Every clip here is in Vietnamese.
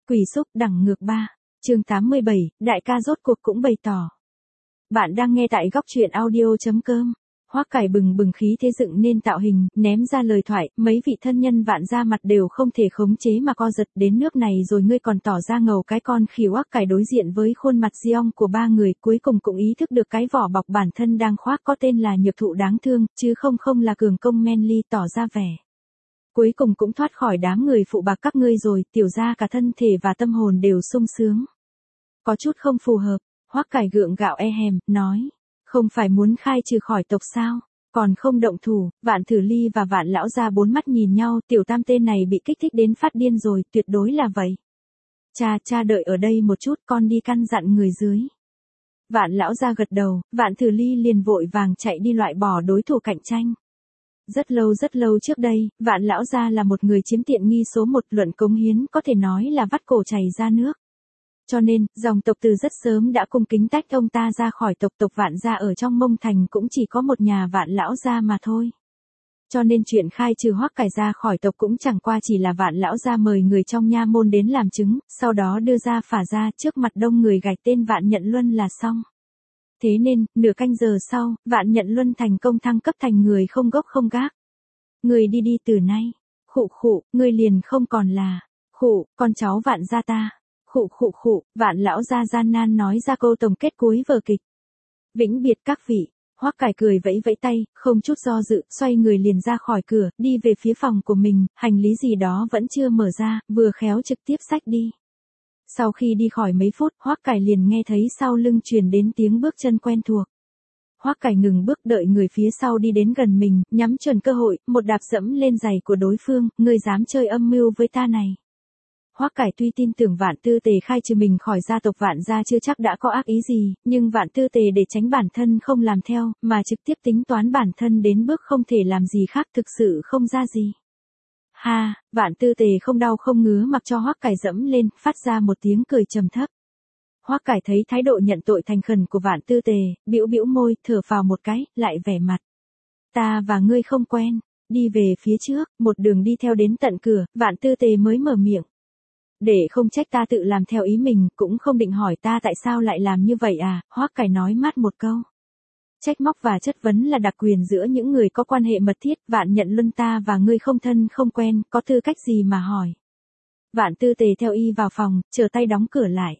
Quỷ xúc đẳng ngược 3. Chương 87, đại ca rốt cuộc cũng bày tỏ. Bạn đang nghe tại góc truyện audio.com. Hoắc Cải bừng bừng khí thế dựng nên tạo hình, ném ra lời thoại, mấy vị thân nhân Vạn gia mặt đều không thể khống chế mà co giật, đến nước này rồi ngươi còn tỏ ra ngầu cái con khỉ. Hoắc Cải đối diện với khuôn mặt Jeong của ba người, cuối cùng cũng ý thức được cái vỏ bọc bản thân đang khoác có tên là nhược thụ đáng thương, chứ không là cường công manly tỏ ra vẻ. Cuối cùng cũng thoát khỏi đám người phụ bạc các ngươi rồi, tiểu gia cả thân thể và tâm hồn đều sung sướng. Có chút không phù hợp, Hoắc Cải gượng gạo e hèm, nói. Không phải muốn khai trừ khỏi tộc sao, còn không động thủ. Vạn Thử Ly và Vạn lão gia bốn mắt nhìn nhau, tiểu tam tên này bị kích thích đến phát điên rồi, tuyệt đối là vậy. Cha đợi ở đây một chút, con đi căn dặn người dưới. Vạn lão gia gật đầu, Vạn Thử Ly liền vội vàng chạy đi loại bỏ đối thủ cạnh tranh. Rất lâu trước đây, Vạn lão gia là một người chiếm tiện nghi số một, luận cống hiến có thể nói là vắt cổ chảy ra nước. Cho nên, dòng tộc từ rất sớm đã cung kính tách ông ta ra khỏi tộc Vạn gia ở trong Mông Thành cũng chỉ có một nhà Vạn lão gia mà thôi. Cho nên chuyện khai trừ Hoắc Cải ra khỏi tộc cũng chẳng qua chỉ là Vạn lão gia mời người trong nha môn đến làm chứng, sau đó đưa ra phả ra trước mặt đông người gạch tên Vạn Nhận Luân là xong. Thế nên, nửa canh giờ sau, Vạn Nhận Luân thành công thăng cấp thành người không gốc không gác. Người đi từ nay. Khụ, ngươi liền không còn là. Con cháu Vạn gia ta. Khụ, Vạn lão gia gian nan nói ra câu tổng kết cuối vở kịch. Vĩnh biệt các vị. Hoắc Cải cười vẫy tay, không chút do dự, xoay người liền ra khỏi cửa, đi về phía phòng của mình, hành lý gì đó vẫn chưa mở ra, vừa khéo trực tiếp xách đi. Sau khi đi khỏi mấy phút, Hoắc Cải liền nghe thấy sau lưng truyền đến tiếng bước chân quen thuộc. Hoắc Cải ngừng bước đợi người phía sau đi đến gần mình, nhắm chuẩn cơ hội, một đạp dẫm lên giày của đối phương, ngươi dám chơi âm mưu với ta này. Hoắc Cải tuy tin tưởng Vạn Tư Tề khai trừ mình khỏi gia tộc Vạn gia chưa chắc đã có ác ý gì, nhưng Vạn Tư Tề để tránh bản thân không làm theo, mà trực tiếp tính toán bản thân đến bước không thể làm gì khác thực sự không ra gì. Ha, Vạn Tư Tề không đau không ngứa mặc cho Hoắc Cải dẫm lên, phát ra một tiếng cười trầm thấp. Hoắc Cải thấy thái độ nhận tội thành khẩn của Vạn Tư Tề, bĩu môi, thở phào một cái, lại vẻ mặt. Ta và ngươi không quen, đi về phía trước, một đường đi theo đến tận cửa, Vạn Tư Tề mới mở miệng. Để không trách ta tự làm theo ý mình, cũng không định hỏi ta tại sao lại làm như vậy à, Hoắc Cải nói mát một câu. Trách móc và chất vấn là đặc quyền giữa những người có quan hệ mật thiết, Vạn Nhận Luân ta và ngươi không thân không quen, có tư cách gì mà hỏi. Vạn Tư Tề theo y vào phòng, chờ tay đóng cửa lại.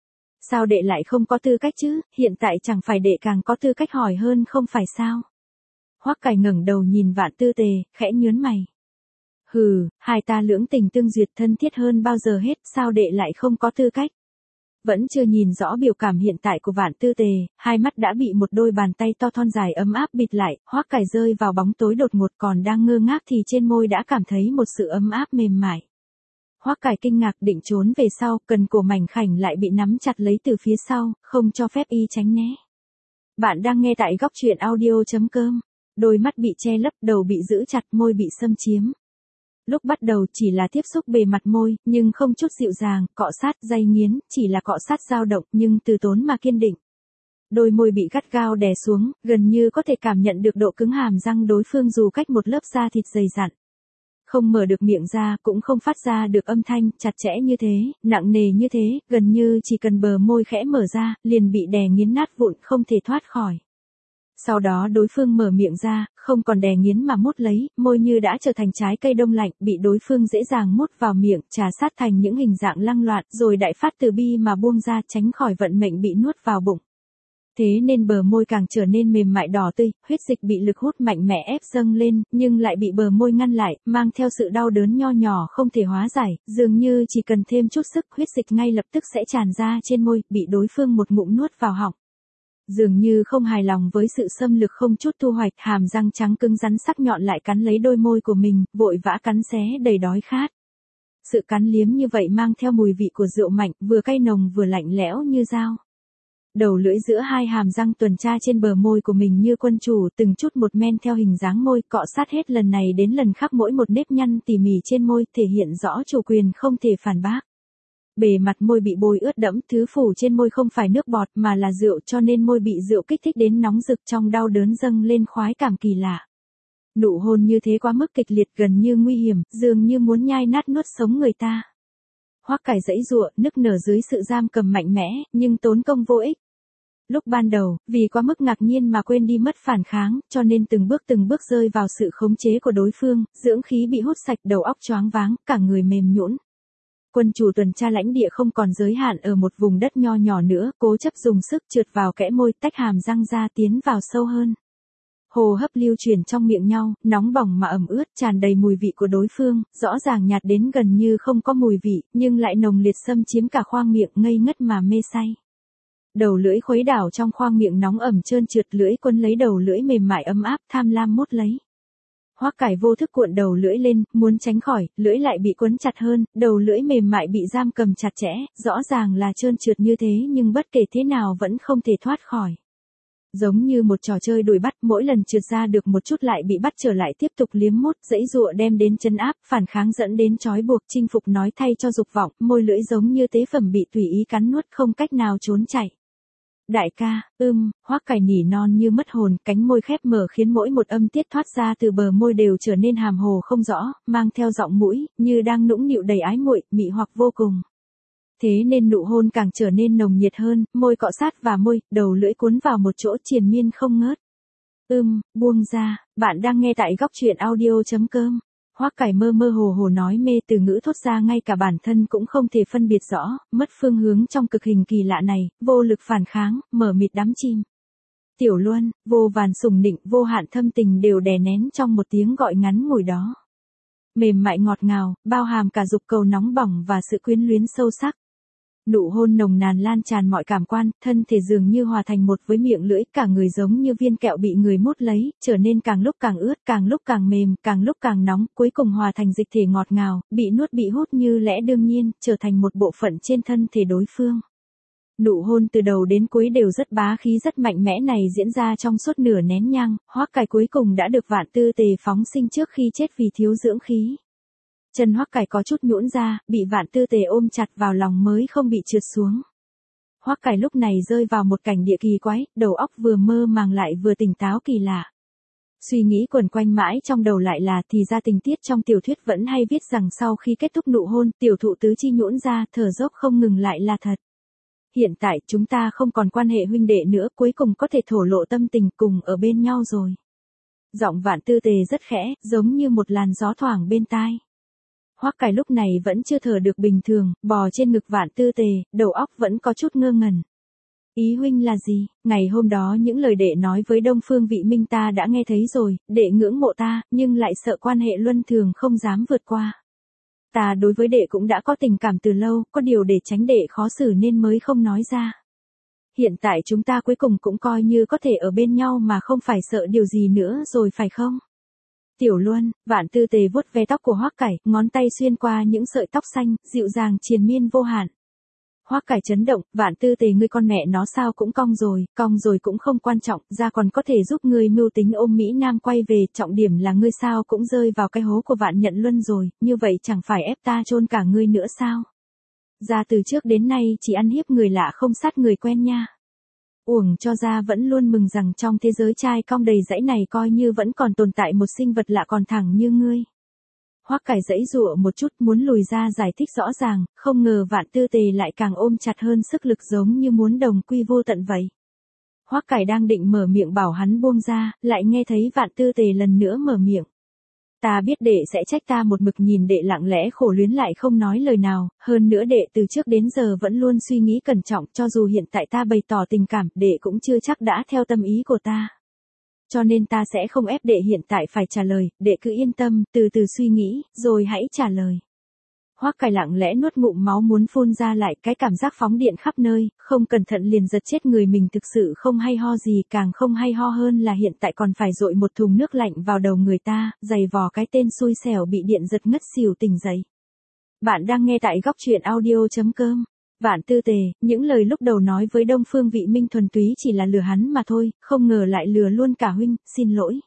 Sao đệ lại không có tư cách chứ, hiện tại chẳng phải đệ càng có tư cách hỏi hơn không phải sao. Hoắc Cải ngẩng đầu nhìn Vạn Tư Tề, khẽ nhướng mày. Hừ, hai ta lưỡng tình tương duyệt thân thiết hơn bao giờ hết, sao đệ lại không có tư cách. Vẫn chưa nhìn rõ biểu cảm hiện tại của Vạn Tư Tề, hai mắt đã bị một đôi bàn tay to thon dài ấm áp bịt lại, Hoắc Cải rơi vào bóng tối đột ngột, còn đang ngơ ngác thì trên môi đã cảm thấy một sự ấm áp mềm mại. Hoắc Cải kinh ngạc định trốn về sau, cần cổ mảnh khảnh lại bị nắm chặt lấy từ phía sau, không cho phép y tránh né. Bạn đang nghe tại góc truyện audio.com. Đôi mắt bị che lấp, đầu bị giữ chặt, môi bị xâm chiếm. Lúc bắt đầu chỉ là tiếp xúc bề mặt môi, nhưng không chút dịu dàng, cọ sát, day nghiến, chỉ là cọ sát dao động, nhưng từ tốn mà kiên định. Đôi môi bị gắt gao đè xuống, gần như có thể cảm nhận được độ cứng hàm răng đối phương dù cách một lớp da thịt dày dặn. Không mở được miệng ra, cũng không phát ra được âm thanh, chặt chẽ như thế, nặng nề như thế, gần như chỉ cần bờ môi khẽ mở ra, liền bị đè nghiến nát vụn, không thể thoát khỏi. Sau đó đối phương mở miệng ra, không còn đè nghiến mà mút lấy, môi như đã trở thành trái cây đông lạnh, bị đối phương dễ dàng mút vào miệng, trà sát thành những hình dạng lăng loạn, rồi đại phát từ bi mà buông ra, tránh khỏi vận mệnh bị nuốt vào bụng. Thế nên bờ môi càng trở nên mềm mại đỏ tươi, huyết dịch bị lực hút mạnh mẽ ép dâng lên, nhưng lại bị bờ môi ngăn lại, mang theo sự đau đớn nho nhỏ không thể hóa giải, dường như chỉ cần thêm chút sức, huyết dịch ngay lập tức sẽ tràn ra trên môi, bị đối phương một ngụm nuốt vào họng. Dường như không hài lòng với sự xâm lược không chút thu hoạch, hàm răng trắng cứng rắn sắc nhọn lại cắn lấy đôi môi của mình, vội vã cắn xé đầy đói khát. Sự cắn liếm như vậy mang theo mùi vị của rượu mạnh, vừa cay nồng vừa lạnh lẽo như dao. Đầu lưỡi giữa hai hàm răng tuần tra trên bờ môi của mình như quân chủ, từng chút một men theo hình dáng môi, cọ sát hết lần này đến lần khác mỗi một nếp nhăn tỉ mỉ trên môi, thể hiện rõ chủ quyền không thể phản bác. Bề mặt môi bị bôi ướt đẫm, thứ phủ trên môi không phải nước bọt mà là rượu, cho nên môi bị rượu kích thích đến nóng rực, trong đau đớn dâng lên khoái cảm kỳ lạ. Nụ hôn như thế quá mức kịch liệt, gần như nguy hiểm, dường như muốn nhai nát nuốt sống người ta. Hoắc Cải giãy giụa, nức nở dưới sự giam cầm mạnh mẽ, nhưng tốn công vô ích. Lúc ban đầu, vì quá mức ngạc nhiên mà quên đi mất phản kháng, cho nên từng bước rơi vào sự khống chế của đối phương, dưỡng khí bị hút sạch, đầu óc choáng váng, cả người mềm nhũn. Quân chủ tuần tra lãnh địa không còn giới hạn ở một vùng đất nho nhỏ nữa, cố chấp dùng sức trượt vào kẽ môi, tách hàm răng ra tiến vào sâu hơn. Hô hấp lưu truyền trong miệng nhau, nóng bỏng mà ẩm ướt, tràn đầy mùi vị của đối phương, rõ ràng nhạt đến gần như không có mùi vị, nhưng lại nồng liệt xâm chiếm cả khoang miệng, ngây ngất mà mê say. Đầu lưỡi khuấy đảo trong khoang miệng nóng ẩm trơn trượt, lưỡi quấn lấy đầu lưỡi mềm mại ấm áp, tham lam mút lấy. Hoắc Cải vô thức cuộn đầu lưỡi lên, muốn tránh khỏi, lưỡi lại bị quấn chặt hơn, đầu lưỡi mềm mại bị giam cầm chặt chẽ, rõ ràng là trơn trượt như thế nhưng bất kể thế nào vẫn không thể thoát khỏi. Giống như một trò chơi đuổi bắt, mỗi lần trượt ra được một chút lại bị bắt trở lại, tiếp tục liếm mút, giãy giụa đem đến trấn áp, phản kháng dẫn đến trói buộc, chinh phục nói thay cho dục vọng, môi lưỡi giống như tế phẩm bị tùy ý cắn nuốt, không cách nào trốn chạy. Đại ca, Hoắc Cải nỉ non như mất hồn, cánh môi khép mở khiến mỗi một âm tiết thoát ra từ bờ môi đều trở nên hàm hồ không rõ, mang theo giọng mũi, như đang nũng nịu đầy ái muội, mị hoặc vô cùng. Thế nên nụ hôn càng trở nên nồng nhiệt hơn, môi cọ sát vào môi, đầu lưỡi cuốn vào một chỗ triền miên không ngớt. Buông ra, bạn đang nghe tại góc truyện audio.com. Hoắc Cải mơ mơ hồ hồ nói mê, từ ngữ thốt ra ngay cả bản thân cũng không thể phân biệt rõ, mất phương hướng trong cực hình kỳ lạ này, vô lực phản kháng, mở mịt đắm chìm. Tiểu Luân, vô vàn sủng nịnh, vô hạn thâm tình đều đè nén trong một tiếng gọi ngắn ngủi đó. Mềm mại ngọt ngào, bao hàm cả dục cầu nóng bỏng và sự quyến luyến sâu sắc. Nụ hôn nồng nàn lan tràn mọi cảm quan, thân thể dường như hòa thành một với miệng lưỡi, cả người giống như viên kẹo bị người mút lấy, trở nên càng lúc càng ướt, càng lúc càng mềm, càng lúc càng nóng, cuối cùng hòa thành dịch thể ngọt ngào, bị nuốt bị hút như lẽ đương nhiên, trở thành một bộ phận trên thân thể đối phương. Nụ hôn từ đầu đến cuối đều rất bá khí rất mạnh mẽ này diễn ra trong suốt nửa nén nhang, Hoắc Cải cuối cùng đã được Vạn Tư Tề phóng sinh trước khi chết vì thiếu dưỡng khí. Chân Hoắc Cải có chút nhũn ra, bị Vạn Tư Tề ôm chặt vào lòng mới không bị trượt xuống. Hoắc Cải lúc này rơi vào một cảnh địa kỳ quái, đầu óc vừa mơ màng lại vừa tỉnh táo kỳ lạ. Suy nghĩ quẩn quanh mãi trong đầu lại là thì ra tình tiết trong tiểu thuyết vẫn hay viết rằng sau khi kết thúc nụ hôn, tiểu thụ tứ chi nhũn ra, thở dốc không ngừng lại là thật. Hiện tại chúng ta không còn quan hệ huynh đệ nữa, cuối cùng có thể thổ lộ tâm tình cùng ở bên nhau rồi. Giọng Vạn Tư Tề rất khẽ, giống như một làn gió thoảng bên tai. Hoắc Cải lúc này vẫn chưa thở được bình thường, bò trên ngực Vạn Tư Tề, đầu óc vẫn có chút ngơ ngẩn. Ý huynh là gì? Ngày hôm đó những lời đệ nói với Đông Phương Vị Minh ta đã nghe thấy rồi, đệ ngưỡng mộ ta, nhưng lại sợ quan hệ luân thường không dám vượt qua. Ta đối với đệ cũng đã có tình cảm từ lâu, có điều để tránh đệ khó xử nên mới không nói ra. Hiện tại chúng ta cuối cùng cũng coi như có thể ở bên nhau mà không phải sợ điều gì nữa rồi phải không? Tiểu Luân, Vạn Tư Tề vuốt ve tóc của Hoắc Cải, ngón tay xuyên qua những sợi tóc xanh, dịu dàng triền miên vô hạn. Hoắc Cải chấn động, Vạn Tư Tề ngươi con mẹ nó sao cũng cong rồi cũng không quan trọng, ra còn có thể giúp ngươi mưu tính ôm Mỹ Nam quay về, trọng điểm là ngươi sao cũng rơi vào cái hố của Vạn Nhận Luân rồi, như vậy chẳng phải ép ta chôn cả ngươi nữa sao? Ra từ trước đến nay chỉ ăn hiếp người lạ không sát người quen nha. Uổng cho ra vẫn luôn mừng rằng trong thế giới trai cong đầy dãy này coi như vẫn còn tồn tại một sinh vật lạ còn thẳng như ngươi. Hoắc Cải giãy giụa một chút muốn lùi ra giải thích rõ ràng, không ngờ Vạn Tư Tề lại càng ôm chặt hơn, sức lực giống như muốn đồng quy vô tận vậy. Hoắc Cải đang định mở miệng bảo hắn buông ra, lại nghe thấy Vạn Tư Tề lần nữa mở miệng. Ta biết đệ sẽ trách ta một mực nhìn đệ lặng lẽ khổ luyến lại không nói lời nào, hơn nữa đệ từ trước đến giờ vẫn luôn suy nghĩ cẩn trọng, cho dù hiện tại ta bày tỏ tình cảm, đệ cũng chưa chắc đã theo tâm ý của ta. Cho nên ta sẽ không ép đệ hiện tại phải trả lời, đệ cứ yên tâm, từ từ suy nghĩ, rồi hãy trả lời. Hoắc Cải lặng lẽ nuốt ngụm máu muốn phun ra lại, cái cảm giác phóng điện khắp nơi, không cẩn thận liền giật chết người mình thực sự không hay ho gì, càng không hay ho hơn là hiện tại còn phải dội một thùng nước lạnh vào đầu người ta, giày vò cái tên xui xẻo bị điện giật ngất xỉu tỉnh dậy. Bạn đang nghe tại góc truyện audio.com. Vạn Tư Tề, những lời lúc đầu nói với Đông Phương Vị Minh thuần túy chỉ là lừa hắn mà thôi, không ngờ lại lừa luôn cả huynh, xin lỗi.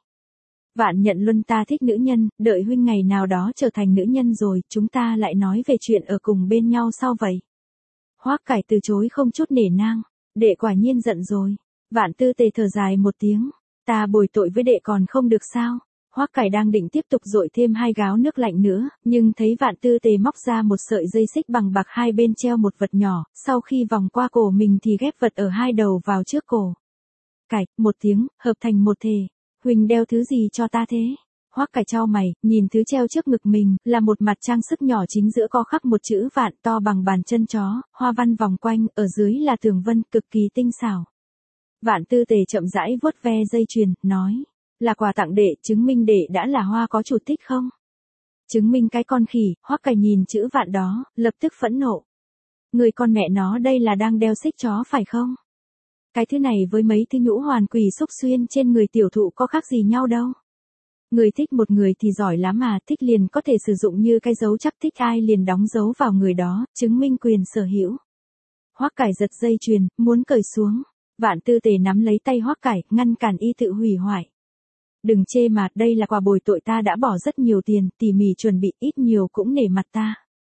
Vạn Nhận Luân ta thích nữ nhân, đợi huynh ngày nào đó trở thành nữ nhân rồi, chúng ta lại nói về chuyện ở cùng bên nhau sau vậy. Hoắc Cải từ chối không chút nể nang, đệ quả nhiên giận rồi. Vạn Tư Tề thở dài một tiếng, ta bồi tội với đệ còn không được sao? Hoắc Cải đang định tiếp tục dội thêm 2 gáo nước lạnh nữa, nhưng thấy Vạn Tư Tề móc ra một sợi dây xích bằng bạc hai bên treo một vật nhỏ, sau khi vòng qua cổ mình thì ghép vật ở hai đầu vào trước cổ. Cải, một tiếng, hợp thành một thể. Huỳnh đeo thứ gì cho ta thế? Hoắc Cải chau mày, nhìn thứ treo trước ngực mình, là một mặt trang sức nhỏ chính giữa có khắc một chữ Vạn to bằng bàn chân chó, hoa văn vòng quanh, ở dưới là tường vân, cực kỳ tinh xảo. Vạn Tư Tề chậm rãi vuốt ve dây chuyền, nói, là quà tặng đệ, chứng minh đệ đã là hoa có chủ thích không? Chứng minh cái con khỉ. Hoắc Cải nhìn chữ Vạn đó, lập tức phẫn nộ. Người con mẹ nó đây là đang đeo xích chó phải không? Cái thứ này với mấy thứ nhũ hoàn quỷ xúc xuyên trên người tiểu thụ có khác gì nhau đâu. Người thích một người thì giỏi lắm mà, thích liền có thể sử dụng như cái dấu chắc thích ai liền đóng dấu vào người đó, chứng minh quyền sở hữu. Hoắc Cải giật dây chuyền, muốn cởi xuống. Vạn Tư Tề nắm lấy tay Hoắc Cải, ngăn cản y tự hủy hoại. Đừng chê mà, đây là quà bồi tội ta đã bỏ rất nhiều tiền, tỉ mỉ chuẩn bị, ít nhiều cũng nể mặt ta.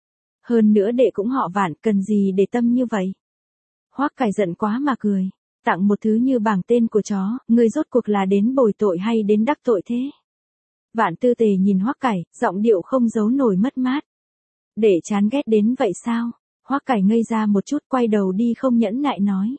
Hơn nữa đệ cũng họ Vạn, cần gì để tâm như vậy? Hoắc Cải giận quá mà cười. Tặng một thứ như bảng tên của chó, ngươi rốt cuộc là đến bồi tội hay đến đắc tội thế? Vạn Tư Tề nhìn Hoắc Cải, giọng điệu không giấu nổi mất mát. Để chán ghét đến vậy sao? Hoắc Cải ngây ra một chút, quay đầu đi không nhẫn nại nói.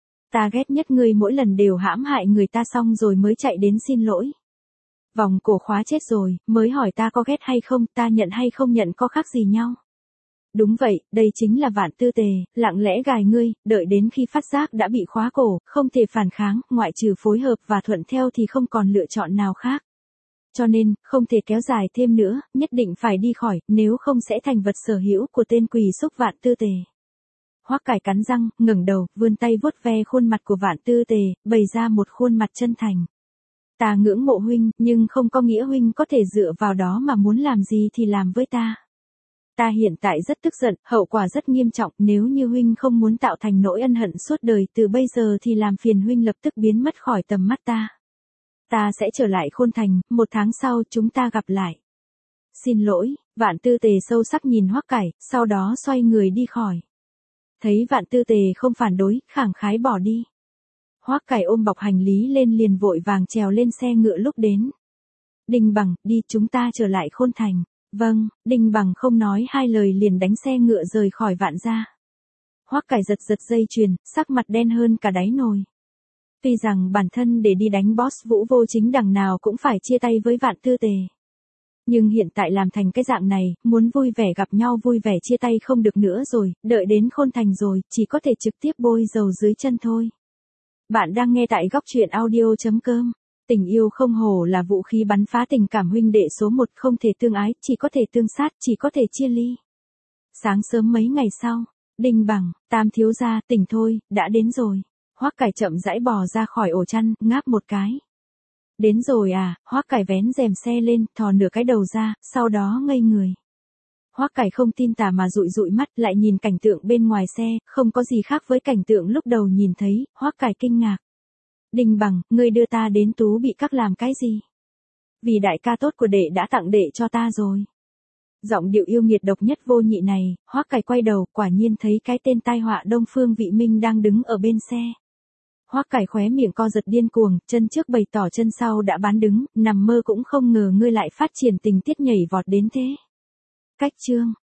Ta ghét nhất ngươi mỗi lần đều hãm hại người ta xong rồi mới chạy đến xin lỗi. Vòng cổ khóa chết rồi, mới hỏi ta có ghét hay không, ta nhận hay không nhận có khác gì nhau. Đúng vậy, đây chính là Vạn Tư Tề, lặng lẽ gài ngươi, đợi đến khi phát giác đã bị khóa cổ, không thể phản kháng, ngoại trừ phối hợp và thuận theo thì không còn lựa chọn nào khác. Cho nên, không thể kéo dài thêm nữa, nhất định phải đi khỏi, nếu không sẽ thành vật sở hữu của tên quỷ xúc Vạn Tư Tề. Hoắc Cải cắn răng, ngẩng đầu, vươn tay vuốt ve khuôn mặt của Vạn Tư Tề, bày ra một khuôn mặt chân thành. Ta ngưỡng mộ huynh, nhưng không có nghĩa huynh có thể dựa vào đó mà muốn làm gì thì làm với ta. Ta hiện tại rất tức giận, hậu quả rất nghiêm trọng, nếu như huynh không muốn tạo thành nỗi ân hận suốt đời từ bây giờ thì làm phiền huynh lập tức biến mất khỏi tầm mắt ta. Ta sẽ trở lại Khôn Thành, 1 tháng sau chúng ta gặp lại. Xin lỗi. Vạn Tư Tề sâu sắc nhìn Hoắc Cải, sau đó xoay người đi khỏi. Thấy Vạn Tư Tề không phản đối, khẳng khái bỏ đi. Hoắc Cải ôm bọc hành lý lên liền vội vàng trèo lên xe ngựa lúc đến. Đinh Bằng, đi, chúng ta trở lại Khôn Thành. Vâng. Đinh Bằng không nói hai lời liền đánh xe ngựa rời khỏi Vạn gia. Hoắc Cải giật dây chuyền, sắc mặt đen hơn cả đáy nồi. Tuy rằng bản thân để đi đánh boss Vũ Vô Chính đằng nào cũng phải chia tay với Vạn Tư Tề. Nhưng hiện tại làm thành cái dạng này, muốn vui vẻ gặp nhau vui vẻ chia tay không được nữa rồi, đợi đến Khôn Thành rồi, chỉ có thể trực tiếp bôi dầu dưới chân thôi. Bạn đang nghe tại góc truyện audio.com. Tình yêu không hổ là vũ khí bắn phá tình cảm huynh đệ số 1, không thể tương ái, chỉ có thể tương sát, chỉ có thể chia ly. Sáng sớm mấy ngày sau, Đinh Bằng, Tam thiếu gia, tỉnh thôi, đã đến rồi. Hoắc Cải chậm rãi bò ra khỏi ổ chăn, ngáp một cái. Đến rồi à? Hoắc Cải vén rèm xe lên, thò nửa cái đầu ra, sau đó ngây người. Hoắc Cải không tin tà mà dụi mắt, lại nhìn cảnh tượng bên ngoài xe, không có gì khác với cảnh tượng lúc đầu nhìn thấy, Hoắc Cải kinh ngạc. Đinh Bằng, ngươi đưa ta đến Tú Bị Các làm cái gì? Vì đại ca tốt của đệ đã tặng đệ cho ta rồi. Giọng điệu yêu nghiệt độc nhất vô nhị này, Hoắc Cải quay đầu, quả nhiên thấy cái tên tai họa Đông Phương Vị Minh đang đứng ở bên xe. Hoắc Cải khóe miệng co giật điên cuồng, chân trước bày tỏ chân sau đã bán đứng, nằm mơ cũng không ngờ ngươi lại phát triển tình tiết nhảy vọt đến thế. Cách chương